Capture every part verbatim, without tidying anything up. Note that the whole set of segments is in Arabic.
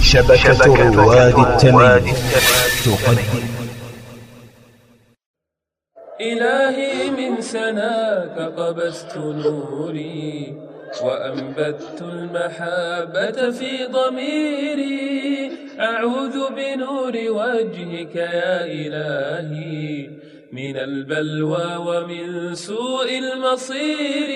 شبكة رواد التميم تقدم. إلهي من سناك قبست نوري وأنبت المحبة في ضميري، أعوذ بنور وجهك يا إلهي من البلوى ومن سوء المصير.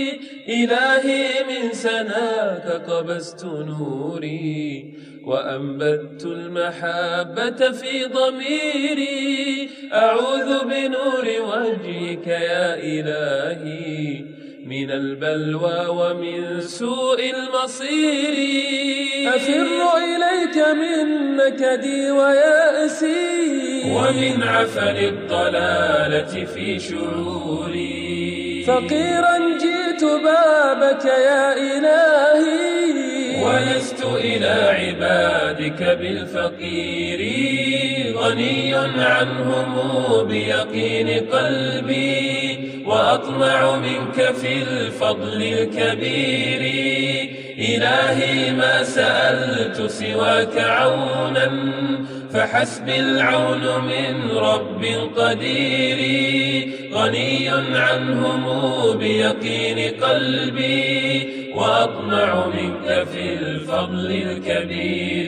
إلهي من سناك قبست نوري وأنبت المحبة في ضميري، أعوذ بنور وجهك يا إلهي من البلوى ومن سوء المصير. أفر إليك من نكدي ويأسي ومن عفن الضلالة في شعوري، فقيرا جئت بابك يا إلهي ولست إلى عبادك بالفقير، غني عنهم بيقين قلبي وأطمع منك في الفضل الكبير. إلهي ما سألت سواك عونا فحسبي العون من رب قدير، غني عنهم بيقين قلبي وأطمع منك في الفضل الكبير.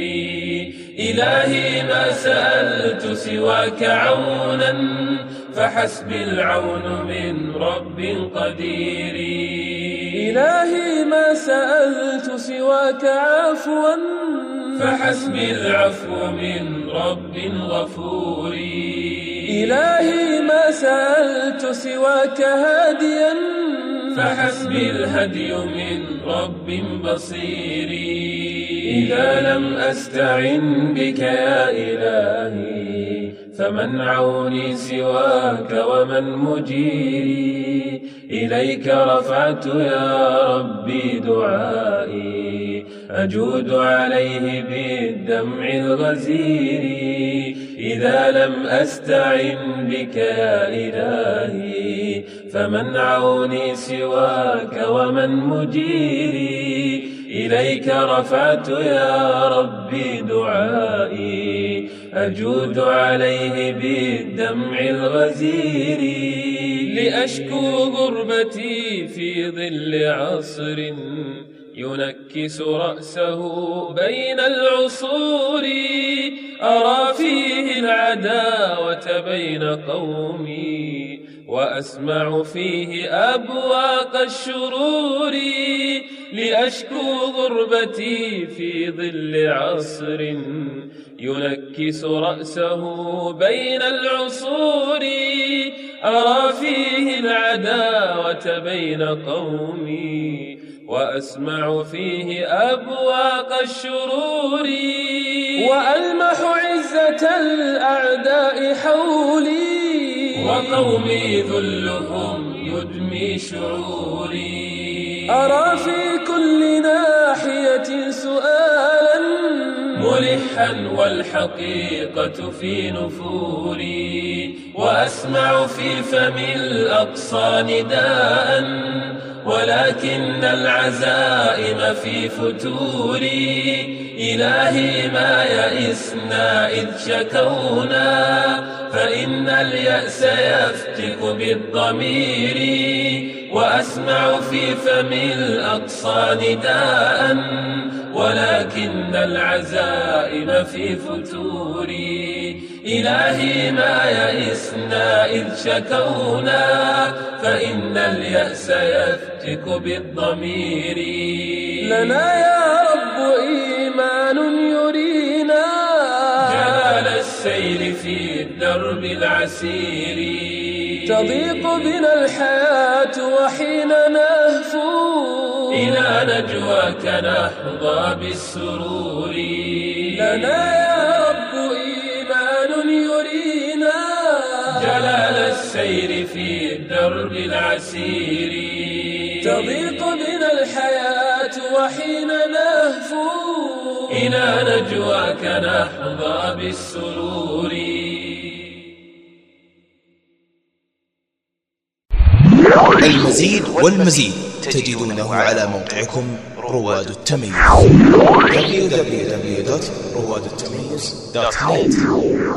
إلهي ما سألت سواك عونا فحسبي العون من رب قدير. إلهي ما سألت سواك عفوا فحسبي العفو من رب غفور. إلهي ما سألت سواك هاديا فحسبي الهدي من رب بصير. إذا لم أستعن بك يا إلهي فمن عوني سواك ومن مجيري، إليك رفعت يا ربي دعائي أجود عليه بالدمع الغزير. إذا لم أستعن بك يا إلهي فمن عوني سواك ومن مجيري، إليك رفعت يا ربي دعائي أجود عليه بالدمع الغزير. لأشكو غربتي في ظل عصر ينكس رأسه بين العصور، أرى فيه العداوة بين قومي وأسمع فيه أبواق الشرور. لأشكو غربتي في ظل عصر ينكس رأسه بين العصور، أرى فيه العداوة بين قومي وأسمع فيه أبواق الشرور. وألمح عزة الأعداء حولي وقومي ذلهم يدمي شعوري، أرى في كل ناحية سؤالا ملحا والحقيقة في نفوري، وأسمع في فم الأقصى نداء ولكن العزائم في فتوري. إلهي ما يئسنا إذ شكونا فإن اليأس يفتك بالضمير، وأسمع في فم الأقصى نداء ولكن العزائم في فتوري. إلهي ما يئسنا إذ شكونا فإن اليأس يفتك بالضمير. لنا يا رب إيمان يرينا جلال السير في الدرب العسير، تضيق بنا الحياة وحين نهفو إلى نجواك نحظى بالسرور. لنا يا رب إيمان يرينا جلال السير في الدرب العسير، تضيق بنا الحياة وحين نهفو إلى نجواك نحظى بالسرور. المزيد والمزيد تجدونه على موقعكم رواد التميز دبليو دبليو دبليو دوت رواد التميز دوت نت.